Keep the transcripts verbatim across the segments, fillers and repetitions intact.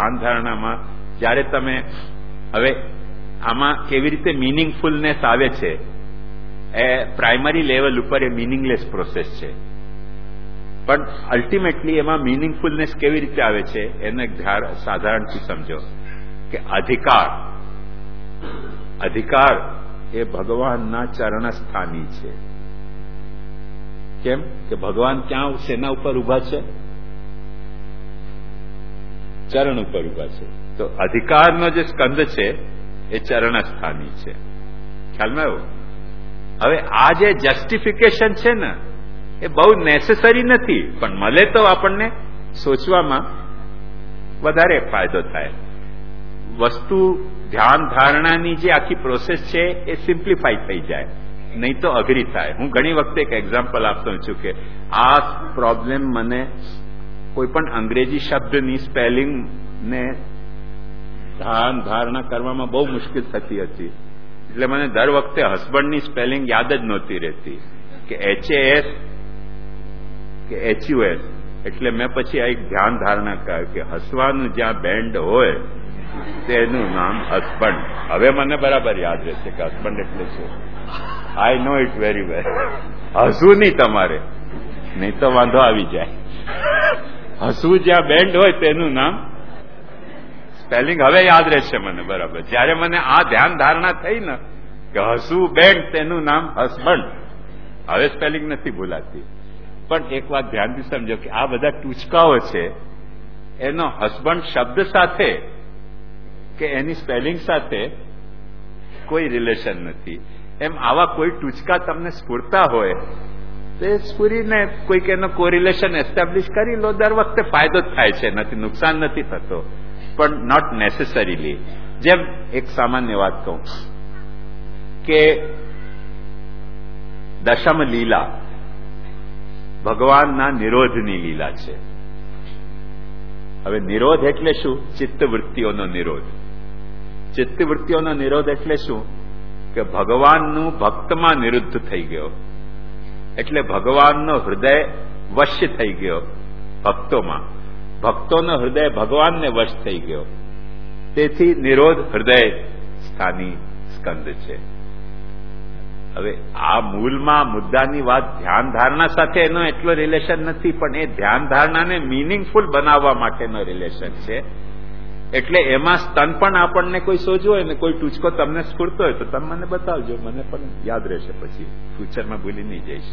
ધ્યાન ધારણામાં જ્યારે તમે હવે આમાં કેવી રીતે મિનિંગફુલનેસ આવે છે, એ પ્રાઇમરી લેવલ ઉપર એ મિનિંગલેસ પ્રોસેસ છે, પણ અલ્ટિમેટલી એમાં મિનિંગફુલનેસ કેવી રીતે આવે છે એને સાધારણથી સમજો કે અધિકાર અધિકાર એ ભગવાનના ચરણસ્થાની છે. કેમ કે ભગવાન ક્યાં શેના ઉપર ઉભા છે? ચરણ ઉપર ઉભા છે. તો અધિકારનો જે સ્કંદ છે એ ચરણસ્થાની છે. ખ્યાલમાં આવ્યો? હવે આ જે જસ્ટિફિકેશન છે ને એ બહુ નેસેસરી નથી, પણ મળે તો આપણને સોચવામાં વધારે ફાયદો થાય. વસ્તુ ધ્યાન ધારણાની જે આખી પ્રોસેસ છે એ સિમ્પ્લિફાઈ થઈ જાય, નહીં તો અઘરી થાય. હું ઘણી વખતે એક એક્ઝામ્પલ આપતો છું કે આ પ્રોબ્લેમ મને કોઈ પણ અંગ્રેજી શબ્દની સ્પેલિંગ ને ધ્યાન ધારણા કરવામાં બહુ મુશ્કેલ થતી હતી, એટલે મને દર વખતે હસબન્ડની સ્પેલિંગ યાદ જ નહોતી રહેતી કે H A S K H U S. એટલે મેં પછી આ એક ધ્યાન ધારણા કહ્યું કે હસવાનું જ્યાં બેન્ડ હોય તેનું નામ હસબન્ડ. હવે મને બરાબર યાદ રહેશે કે હસબન્ડ એટલે શું. I know it very well. હસવું નહીં તમારે, નહીં તો વાંધો આવી જાય. હસવું જ્યાં બેન્ડ હોય તેનું નામ સ્પેલિંગ હવે યાદ રહેશે મને બરાબર. જયારે મને આ ધ્યાન ધારણા થઈ ને કે હસવું બેન્ડ તેનું નામ હસબન્ડ, હવે સ્પેલિંગ નથી ભૂલાતી. પણ એક વાત ધ્યાનથી સમજો કે આ બધા ટૂચકાઓ છે એનો હસબન્ડ શબ્દ સાથે કે એની સ્પેલિંગ સાથે કોઈ રિલેશન નથી. એમ આવા કોઈ ટૂચકા તમને સ્ફુરતા હોય તો એ સ્ફુરીને કોઈક એનો કોરિલેશન એસ્ટાબ્લિશ કરી લો. દર વખતે ફાયદો જ થાય છે, નથી નુકસાન નથી થતો, પણ નોટ નેસેસરીલી. જેમ એક સામાન્ય વાત કહું કે દશમ લીલા ભગવાનના નિરોધની લીલા છે. હવે નિરોધ એટલે શું? ચિત્તવૃત્તિઓનો નિરોધ. ચિત્તવૃત્તિઓનો નિરોધ એટલે શું? કે ભગવાનનું ભક્તમાં નિરુદ્ધ થઈ ગયો, એટલે ભગવાનનો હૃદય વશ્ય થઈ ગયો ભક્તોમાં, ભક્તોનો હૃદય ભગવાનને વશ થઈ ગયો. તેથી નિરોધ હૃદય સ્થાની સ્કંદ છે. હવે આ મૂળમાં મુદ્દાની વાત ધ્યાન ધારણા સાથે એનો એટલો રિલેશન નથી, પણ એ ધ્યાન ધારણાને મિનિંગફુલ બનાવવા માટેનો રિલેશન છે. એટલે એમાં સ્તન પણ આપણને કોઈ સોચવું હોય ને કોઈ ટૂચકો તમને સ્ફૂરતો હોય તો તમે મને બતાવજો, મને પણ યાદ રહેશે, પછી ફ્યુચરમાં ભૂલી નહીં જઈશ.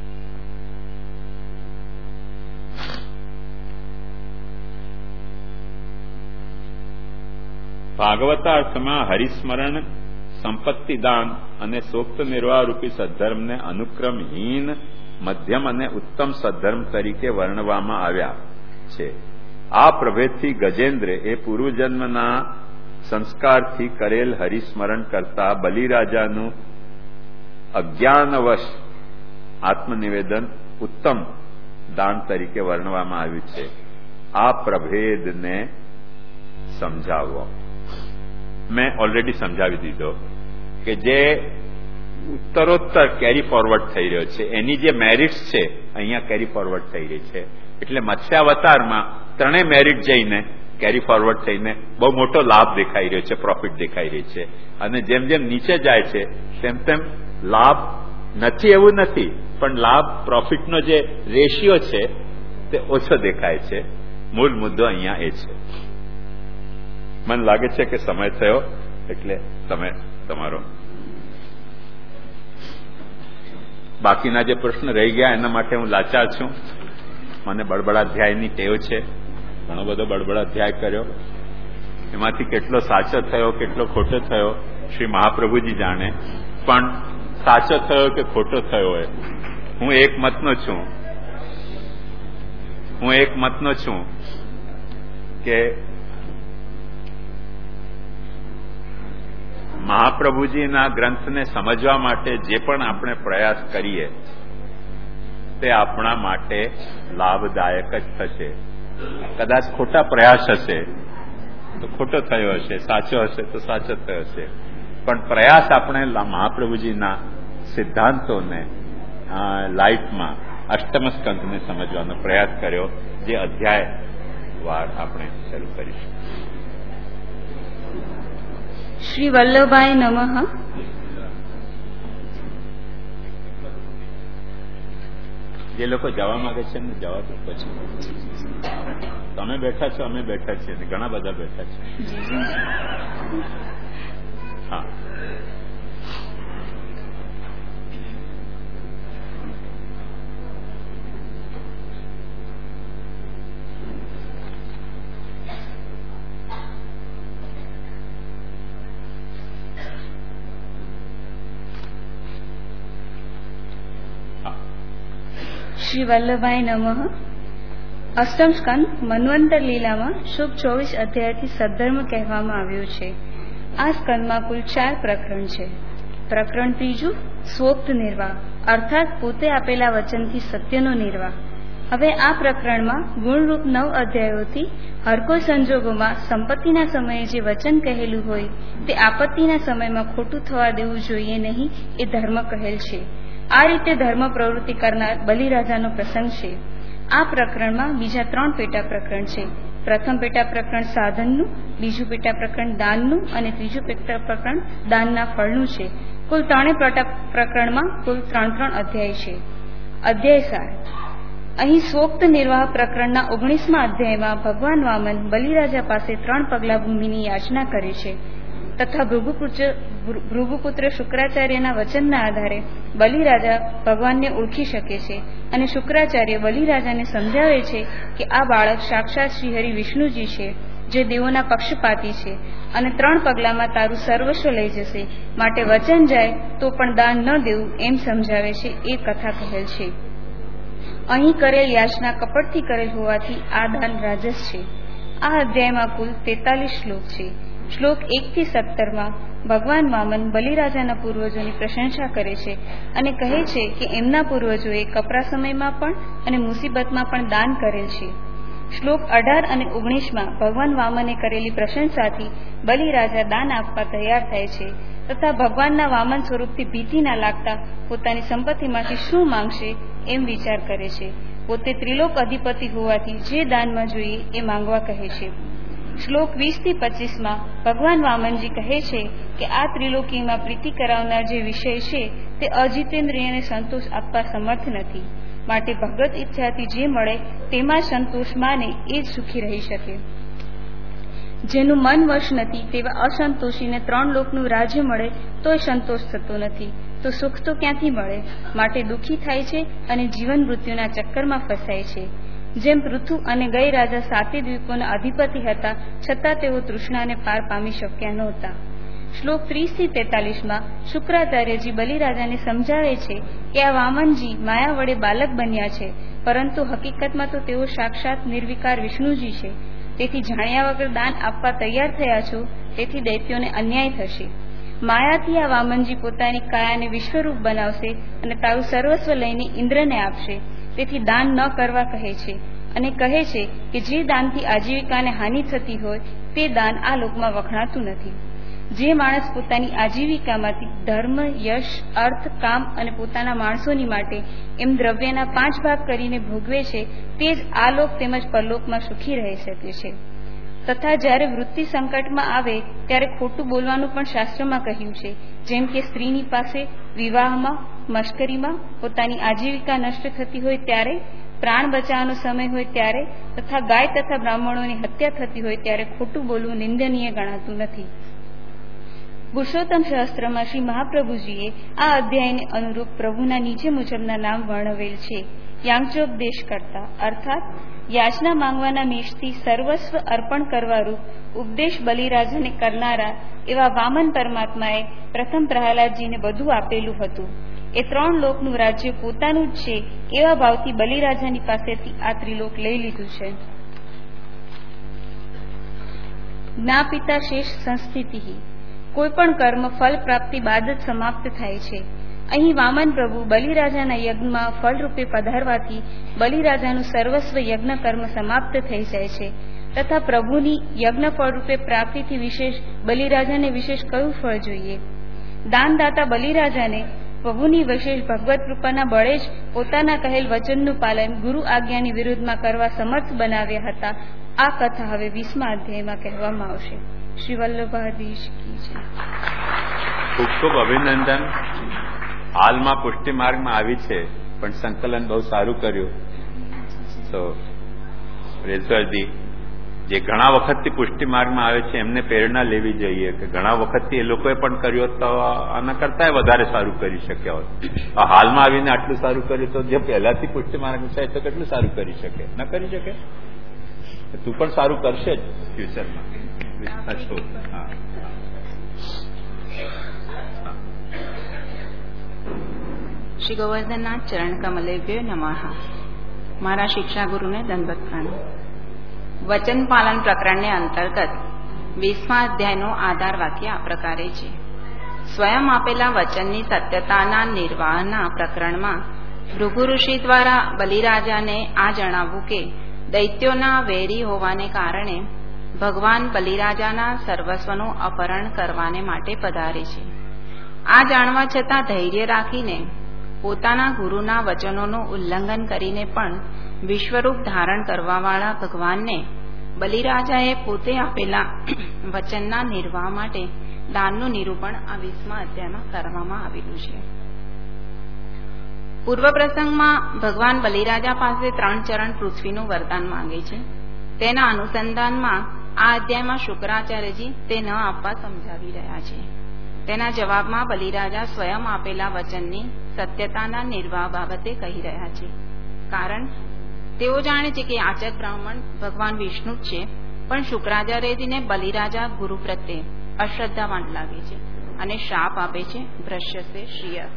ભાગવતાર્થમાં હરિસ્મરણ, સંપત્તિદાન અને સોક્ત નિર્વાહ રૂપી સદ્ધર્મને અનુક્રમહીન, મધ્યમ અને ઉત્તમ સદ્ધર્મ તરીકે વર્ણવવામાં આવ્યા છે. આ પ્રભેદથી ગજેન્દ્ર એ પૂર્વજન્મના સંસ્કારથી કરેલ હરિસ્મરણ કરતા બલિરાજાનું અજ્ઞાનવશ આત્મનિવેદન ઉત્તમ દાન તરીકે વર્ણવવામાં આવ્યું છે. આ પ્રભેદને સમજાવવો મેં ઓલરેડી સમજાવી દીધો કે જે ઉત્તરોત્તર કેરી ફોરવર્ડ થઈ રહ્યો છે એની જે મેરિટ્સ છે અહીંયા કેરી ફોરવર્ડ થઈ રહી છે. એટલે મત્સ્યાવતારમાં ત્રણેય મેરિટ જઈને કેરી ફોરવર્ડ થઈને બહુ મોટો લાભ દેખાઈ રહ્યો છે, પ્રોફિટ દેખાઈ રહી છે. અને જેમ જેમ નીચે જાય છે તેમ તેમ લાભ નથી એવું નથી, પણ લાભ પ્રોફિટનો જે રેશિયો છે તે ઓછો દેખાય છે. મૂળ મુદ્દો અહીંયા એ છે. મને લાગે છે કે સમય થયો, એટલે તમે તમારો બાકીના જે પ્રશ્ન રહી ગયા એના માટે હું લાચાર છું. મને બળબડાધ્યાયની ટેવ છે, ઘણો બધો બળબડાધ્યાય કર્યો, એમાંથી કેટલો સાચો થયો કેટલો ખોટો થયો શ્રી મહાપ્રભુજી જાણે, પણ સાચો થયો કે ખોટો થયો હોય હું એક મતનો છું હું એક મતનો છું કે મહાપ્રભુજીના ગ્રંથને સમજવા માટે જે પણ આપણે પ્રયાસ કરીએ તે આપણા માટે લાભદાયક જ થશે. કદાચ ખોટા પ્રયાસ હશે તો ખોટો થયો હશે, સાચો હશે તો સાચો થયો હશે, પણ પ્રયાસ આપણે મહાપ્રભુજીના સિદ્ધાંતોને લાઈફમાં અષ્ટમ સ્કંધને સમજવાનો પ્રયાસ કર્યો, જે અધ્યાય વાર આપણે શરૂ કરીશું. શ્રી વલ્લભાય નમઃ. જે લોકો જવા માંગે છે ને જવા તો પછી તમે બેઠા છો, અમે બેઠા છીએ, ઘણા બધા બેઠા છે. હા, શ્રી વલ્લભાય નમઃ. અષ્ટમ સ્કંદ મન્વંતર લીલામાં શુભ ચોવીસ અધ્યાયથી સદ્ધર્મ કહેવામાં આવ્યું છે. આ સ્કંદમાં કુલ ચાર પ્રકરણ છે. પ્રકરણ ત્રીજું સ્વોક્ત નિર્વાહ, અર્થાત પોતે આપેલા વચનથી સત્યનો નિર્વાહ. હવે આ પ્રકરણમાં ગુણરૂપ નવ અધ્યાયોથી હરકોઈ સંજોગોમાં સંપત્તિના સમયે જે વચન કહેલું હોય તે આપત્તિના સમયમાં ખોટું થવા દેવું જોઈએ નહીં, એ ધર્મ કહેલ છે. આ રીતે ધર્મ પ્રવૃત્તિ કરનાર બલિરાજાનો પ્રસંગ છે. આ પ્રકરણમાં બીજા ત્રણ પેટા પ્રકરણ છે. પ્રથમ પેટા પ્રકરણ સાધનનું, બીજું પેટા પ્રકરણ દાનનું અને ત્રીજું પેટા પ્રકરણ દાનના ફળનું છે. કુલ ત્રણેય પેટા પ્રકરણમાં કુલ ત્રણ ત્રણ અધ્યાય છે. અધ્યાય સાર. અહીં સ્વોક્ત નિર્વાહ પ્રકરણના ઓગણીસમા અધ્યાયમાં ભગવાન વામન બલિરાજા પાસે ત્રણ પગલા ભૂમિની યાચના કરે છે તથા ભૃગુપુત્ર ભૃગુપુત્ર શુક્રાચાર્યના વચનના આધારે બલિરાજા ભગવાનને ઓળખી શકે છે અને શુક્રાચાર્ય બલિરાજાને સમજાવે છે કે આ બાળક સાક્ષાત શ્રીહરિ વિષ્ણુજી છે, જે દેવોના પક્ષપાતી છે અને ત્રણ પગલામાં તારું સર્વસ્વ લઈ જશે, માટે વચન જાય તો પણ દાન ન દેવું એમ સમજાવે છે. એ કથા કહેલ છે. અહીં કરેલ યાચના કપટથી કરેલ હોવાથી આ દાન રાજસ છે. આ અધ્યાયમાં કુલ તેતાલીસ શ્લોક છે. શ્લોક એક થી સત્તરમાં ભગવાન વામન બલિરાજાના પૂર્વજોની પ્રશંસા કરે છે અને કહે છે કે એમના પૂર્વજોએ કપરા સમયમાં પણ અને મુસીબતમાં પણ દાન કરેલ છે. શ્લોક અઢાર અને ઓગણીસમાં ભગવાન વામને કરેલી પ્રશંસાથી બલિરાજા દાન આપવા તૈયાર થાય છે તથા ભગવાનના વામન સ્વરૂપથી ભીતિ ના લાગતા પોતાની સંપત્તિમાંથી શું માંગશે એમ વિચાર કરે છે. પોતે ત્રિલોક અધિપતિ હોવાથી જે દાનમાં જોઈએ એ માંગવા કહે છે. શ્લોક વીસ થી પચીસમાં ભગવાન વામનજી કહે છે કે આ ત્રિલોકીમાં પ્રીતિ કરાવનાર જે વિષય છે તે અજીતેન્દ્રિયને સંતોષ આપવા સમર્થ નથી, માટે ભગવત ઈચ્છાથી જે મળે તેમાં સંતોષ માને એ જ સુખી રહી શકે. જેનું મન વશ નથી તેવા અસંતોષીને ત્રણ લોકનું રાજ્ય મળે તોય સંતોષ થતો નથી, તો સુખ તો ક્યાંથી મળે? માટે દુઃખી થાય છે અને જીવન મૃત્યુના ચક્કરમાં ફસાય છે. જેમ પૃથુ અને ગઈ રાજા સાતે દ્વીપોના અધિપતિ હતા, છતાં તેઓ તૃષ્ણાને પાર પામી શક્યા નહોતા. શ્લોક ત્રીસ થી તેતાલીસમાં શુક્રાચાર્યજી બલિરાજાને સમજાવે છે કે આ વામનજી માયા વડે બાલક બન્યા છે, પરંતુ હકીકતમાં તો તેઓ સાક્ષાત નિર્વિકાર વિષ્ણુજી છે. તેથી જાણ્યા વગર દાન આપવા તૈયાર થયા છો, તેથી દૈત્યોને અન્યાય થશે. માયાથી આ વામનજી પોતાની કાયાને વિશ્વરૂપ બનાવશે અને તારું સર્વસ્વ લઈને ઇન્દ્રને આપશે. તેથી દાન ન કરવા કહે છે અને કહે છે કે જે દાનથી આજીવિકાને હાનિ થતી હોય તે દાન આ લોકમાં વખણાતું નથી. જે માણસ પોતાની આજીવિકામાંથી ધર્મ, યશ, અર્થ, કામ અને પોતાના માણસોની માટે એમ દ્રવ્યના પાંચ ભાગ કરીને ભોગવે છે તે જ આ લોક તેમજ પરલોકમાં સુખી રહી શકે છે. તથા જ્યારે વૃત્તિ સંકટમાં આવે ત્યારે ખોટું બોલવાનું પણ શાસ્ત્રમાં કહ્યું છે. જેમ કે સ્ત્રીની પાસે વિવાહમાં, મશ્કરીમાં, પોતાની આજીવિકા નષ્ટ થતી હોય ત્યારે, પ્રાણ બચાવવાનો સમય હોય ત્યારે તથા ગાય તથા બ્રાહ્મણોની હત્યા થતી હોય ત્યારે ખોટું બોલવું નિંદનીય ગણાતું નથી. પુરુષોત્તમ શાસ્ત્રમાં શ્રી મહાપ્રભુજીએ આ અધ્યાયને અનુરૂપ પ્રભુના નીચે મુજબના નામ વર્ણવેલ છે. યાંગચોપદેશ કરતા, અર્થાત યાચના માંગવાના મેષથી સર્વસ્વ અર્પણ કરવારૂપ ઉપદેશ બલિરાજાને કરનારા એવા વામન પરમાત્માએ પ્રથમ પ્રહલાદજીને બધું આપેલું હતું. એ ત્રણ લોકનું રાજ્ય પોતાનું જ છે એવા ભાવથી બલિરાજાની પાસેથી આ ત્રિલોક લઈ લીધું છે. જ્ઞાપિતા શેષ સંસ્થિતિ, કોઈ પણ કર્મ ફલ પ્રાપ્તિ બાદ જ સમાપ્ત થાય છે. અહીં વામન પ્રભુ બલિરાજાના યજ્ઞમાં ફળરૂપે પધારવાથી બલિરાજાનું સર્વસ્વ યજ્ઞ કર્મ સમાપ્ત થઈ જાય છે તથા પ્રભુની યજ્ઞ ફળરૂપે પ્રાપ્તિથી વિશેષ બલિરાજાને વિશેષ કયું ફળ જોઈએ? દાનદાતા બલિરાજાને પ્રભુની વિશેષ ભગવત કૃપાના બળે જ પોતાના કહેલ વચનનું પાલન ગુરુ આજ્ઞાની વિરુદ્ધમાં કરવા સમર્થ બનાવ્યા હતા. આ કથા હવે વીસમા અધ્યાયમાં કહેવામાં આવશે. શ્રી વલ્લભાધીશ કી જય. ખૂબ ખૂબ અભિનંદન. હાલમાં પુષ્ટિ માર્ગમાં આવી છે, પણ સંકલન બહુ સારું કર્યું. તો રેઝવરજી જે ઘણા વખતથી પુષ્ટિ માર્ગમાં આવે છે એમને પ્રેરણા લેવી જોઈએ કે ઘણા વખતથી એ લોકોએ પણ કર્યો તો આના કરતા વધારે સારું કરી શક્યા હોત. હાલમાં આવીને આટલું સારું કર્યું તો જે પહેલાથી પુષ્ટિ માર્ગ છે તો કેટલું સારું કરી શકે? ના કરી શકે? તું પણ સારું કરશે જ ફ્યુચરમાં. હા, શ્રી ગોવર્ધનનાથ ચરણ કમલેભ્યો નમઃ. મારા શિક્ષા ગુરુને દંડવત પ્રણામ. વચન પાલન પ્રકરણને અંતર્ગત વીસમા અધ્યાયનું આધાર વાક્ય આ પ્રકારે છે. સ્વયં આપેલા વચનની સત્યતાના નિર્વાહના પ્રકરણમાં ભૃગુ ઋષિ દ્વારા બલિરાજાને આ જણાવવું કે દૈત્યોના વેરી હોવાને કારણે ભગવાન બલિરાજાના સર્વસ્વનું અપહરણ કરવાને માટે પધારે છે. આ જાણવા છતાં ધૈર્ય રાખીને પોતાના ગુરુના વચનોનું ઉલ્લંઘન કરીને પણ વિશ્વરૂપ ધારણ કરવાવાળા ભગવાનને બલિરાજાએ પોતે આપેલા વચનના નિર્વાહ માટે દાનનું નિરૂપણ આ વીસમા અધ્યાયમાં કરવામાં આવેલું છે. પૂર્વ પ્રસંગમાં ભગવાન બલિરાજા પાસે ત્રણ ચરણ પૃથ્વીનું વરદાન માંગે છે. તેના અનુસંધાનમાં આ અધ્યાયમાં શુક્રાચાર્યજી તે ન આપવા સમજાવી રહ્યા છે. તેના જવાબમાં બલિરાજા સ્વયં આપેલા વચનની સત્યતાના નિર્વાહ બાબતે કહી રહ્યા છે. કારણ તેઓ જાણે છે કે યાચક બ્રાહ્મણ ભગવાન વિષ્ણુ જ છે, પણ શુક્રાચાર્યજીને બલિરાજા ગુરુ પ્રત્યે અશ્રદ્ધાવાન લાગે છે અને શાપ આપે છે ભ્રશ્યસે શ્રિય.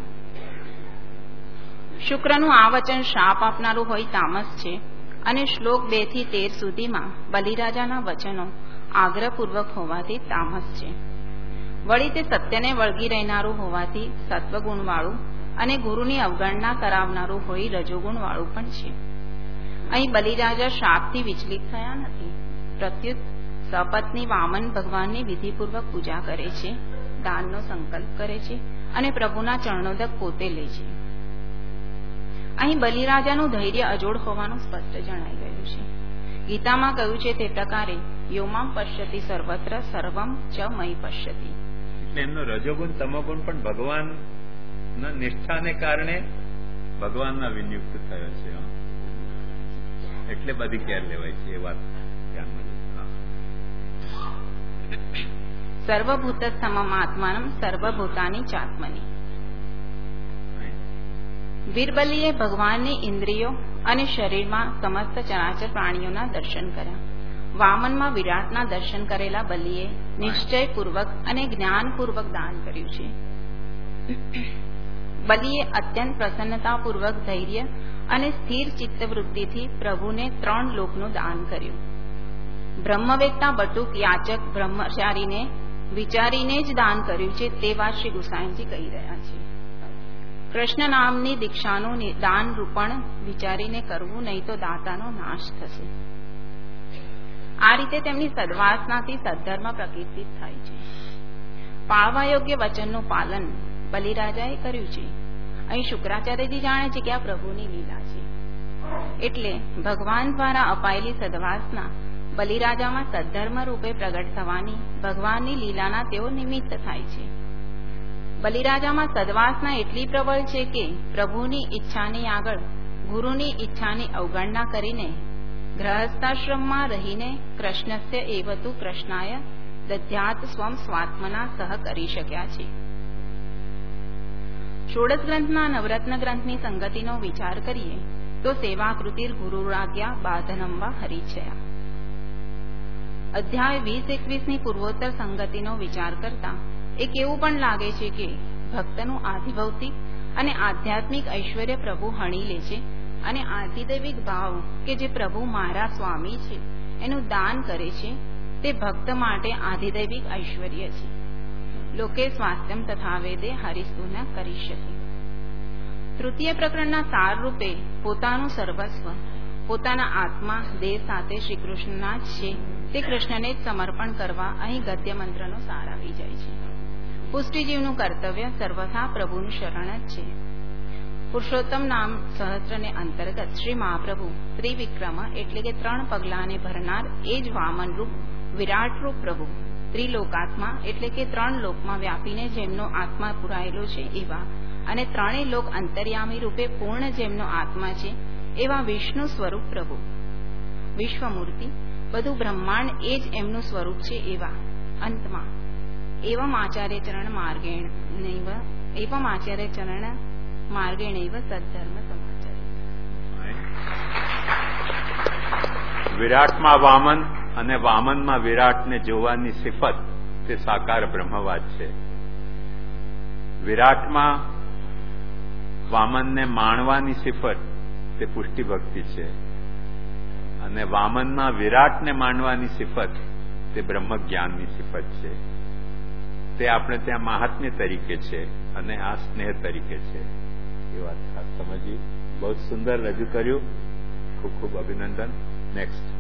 શુક્રનું આ વચન શાપ આપનારું હોય તામસ છે અને શ્લોક બે થી તેર સુધીમાં બલિરાજાના વચનો આગ્રહપૂર્વક હોવાથી તામસ છે. વળી તે સત્યને વળગી રહેનારું હોવાથી સત્વગુણવાળું અને ગુરુની અવગણના કરાવનારું હોય રજોગુણવાળું પણ છે. અહીં બલિરાજા શાપથી વિચલિત થયા નથી. પ્રત્યુત સપત્ની વામન ભગવાનની વિધિપૂર્વક પૂજા કરે છે, દાનનો સંકલ્પ કરે છે અને પ્રભુના ચરણોદક પોતે લે છે. અહીં બલિરાજાનું ધૈર્ય અજોડ હોવાનું સ્પષ્ટ જણાઈ ગયું છે. ગીતામાં કહ્યું છે તે પ્રકારે યોમામ પશ્યતિ સર્વત્ર સર્વમ ચ મયી પશ્યતિ. એટલે એમનો રજોગુણ તમોગુણ પણ ભગવાનના નિષ્ઠાને કારણે ભગવાનના વિનિયુક્ત થયો છે. એટલે બધી કેર લેવાય છે એ વાત ધ્યાનમાં. સર્વભૂત સમમ આત્માનમ સર્વભૂતાની ચાત્મની. વીરબલીએ ભગવાનની ઇન્દ્રિયો અને શરીરમાં સમસ્ત ચરાચર પ્રાણીઓના દર્શન કર્યા. વામનમાં વિરાટના દર્શન કરેલા બલિએ નિશ્ચયપૂર્વક અને જ્ઞાનપૂર્વક દાન કર્યું છે. બલિએ અત્યંત પ્રસન્નતાપૂર્વક ધૈર્ય અને સ્થિર ચિત્તવૃત્તિથી પ્રભુને ત્રણ લોકનું દાન કર્યું. બ્રહ્મવેત્તા બટુક યાચક બ્રહ્મચારીને વિચારીને જ દાન કર્યું છે તે વાત શ્રી ગુસાઈજી કહી રહ્યા છે. કૃષ્ણ નામની દીક્ષાનું દાન રૂપણ વિચારીને કરવું, નહીં તો દાતાનો નાશ થશે. આ રીતે તેમની સદવાસનાથી સદ્ધર્મ પ્રકીર્તિત થાય છે. પાળવા યોગ્ય વચનનું પાલન બલિરાજાએ કર્યું છે. અહીં શુક્રાચાર્યજી જાણે છે કે આ પ્રભુની લીલા છે. એટલે ભગવાન દ્વારા અપાયેલી સદવાસના બલિરાજામાં સદ્ધર્મ રૂપે પ્રગટ થવાની ભગવાનની લીલાના તેઓ નિમિત્ત થાય છે. બલિરાજામાં સદવાસના એટલી પ્રબળ છે કે પ્રભુની ઈચ્છાની આગળ ગુરુની ઈચ્છાની અવગણના કરીને ગ્રહસ્થાશ્રમમાં રહીને કૃષ્ણસ્ય એવતુ કૃષ્ણાય દધ્યાત સ્વમ સ્વાત્મના સહ કરી શક્યા છે. ષોડશ ગ્રંથના નવરત્ન ગ્રંથની સંગતિનો વિચાર કરીએ તો સેવાકૃતિર ગુરુરાજ્ઞા બાધનમ વા હરિચ્છયા. અધ્યાય વીસ એકવીસની પૂર્વોત્તર સંગતિનો વિચાર કરતા એક એવું પણ લાગે છે કે ભક્તનું આધિભૌતિક અને આધ્યાત્મિક ઐશ્વર્ય પ્રભુ હણી લે છે અને આધિદૈવિક ભાવ કે જે પ્રભુ મારા સ્વામી છે એનું દાન કરે છે તે ભક્ત માટે આધિદૈવિક ઐશ્વર્ય છે. લોકે સ્વાસ્થ્યમ તથા વેદે હરિસ્તુન કરી શકે. તૃતીય પ્રકરણના સાર રૂપે પોતાનું સર્વસ્વ પોતાના આત્મા દેહ સાથે શ્રી કૃષ્ણના જ છે તે કૃષ્ણને જ સમર્પણ કરવા અહીં ગદ્ય મંત્રનો સાર આવી જાય છે. પુષ્ટિજીવનું કર્તવ્ય સર્વથા પ્રભુનું શરણ જ છે. પુરુષોત્તમ નામ સહસ્ત્રને અંતર્ગત શ્રી મહાપ્રભુ ત્રિવિક્રમ એટલે કે ત્રણ પગલાને ભરનાર એ જ વામન રૂપ વિરાટ રૂપ પ્રભુ, ત્રિલોકાત્મા એટલે કે ત્રણ લોકમાં વ્યાપીને જેમનો આત્મા પુરાયેલો છે એવા, અને ત્રણેય લોક અંતર્યામી રૂપે પૂર્ણ જેમનો આત્મા છે એવા વિષ્ણુ સ્વરૂપ પ્રભુ, વિશ્વમૂર્તિ બધું બ્રહ્માંડ એ જ એમનું સ્વરૂપ છે એવા. અંતમાં એવમ આચાર્ય ચરણ માર્ગેણ એવમ આચાર્ય ચરણ માર્ગેણૈવ સદ્ધર્મ સમાચાર્ય. વિરાટમાં વામન અને વામનમાં વિરાટને જોવાની સિફત તે સાકાર બ્રહ્મવાદ છે. વિરાટમાં વામનને માણવાની સિફત તે પુષ્ટિ ભક્તિ છે, અને વામનમાં વિરાટને માણવાની સિફત તે બ્રહ્મ જ્ઞાનની સિફત છે. તે આપણે ત્યાં મહાત્મ્ય તરીકે છે અને આ સ્નેહ તરીકે છે. એ વાત ખાસ સમજી. બહુ સુંદર રજૂ કર્યું. ખૂબ ખૂબ અભિનંદન. નેક્સ્ટ.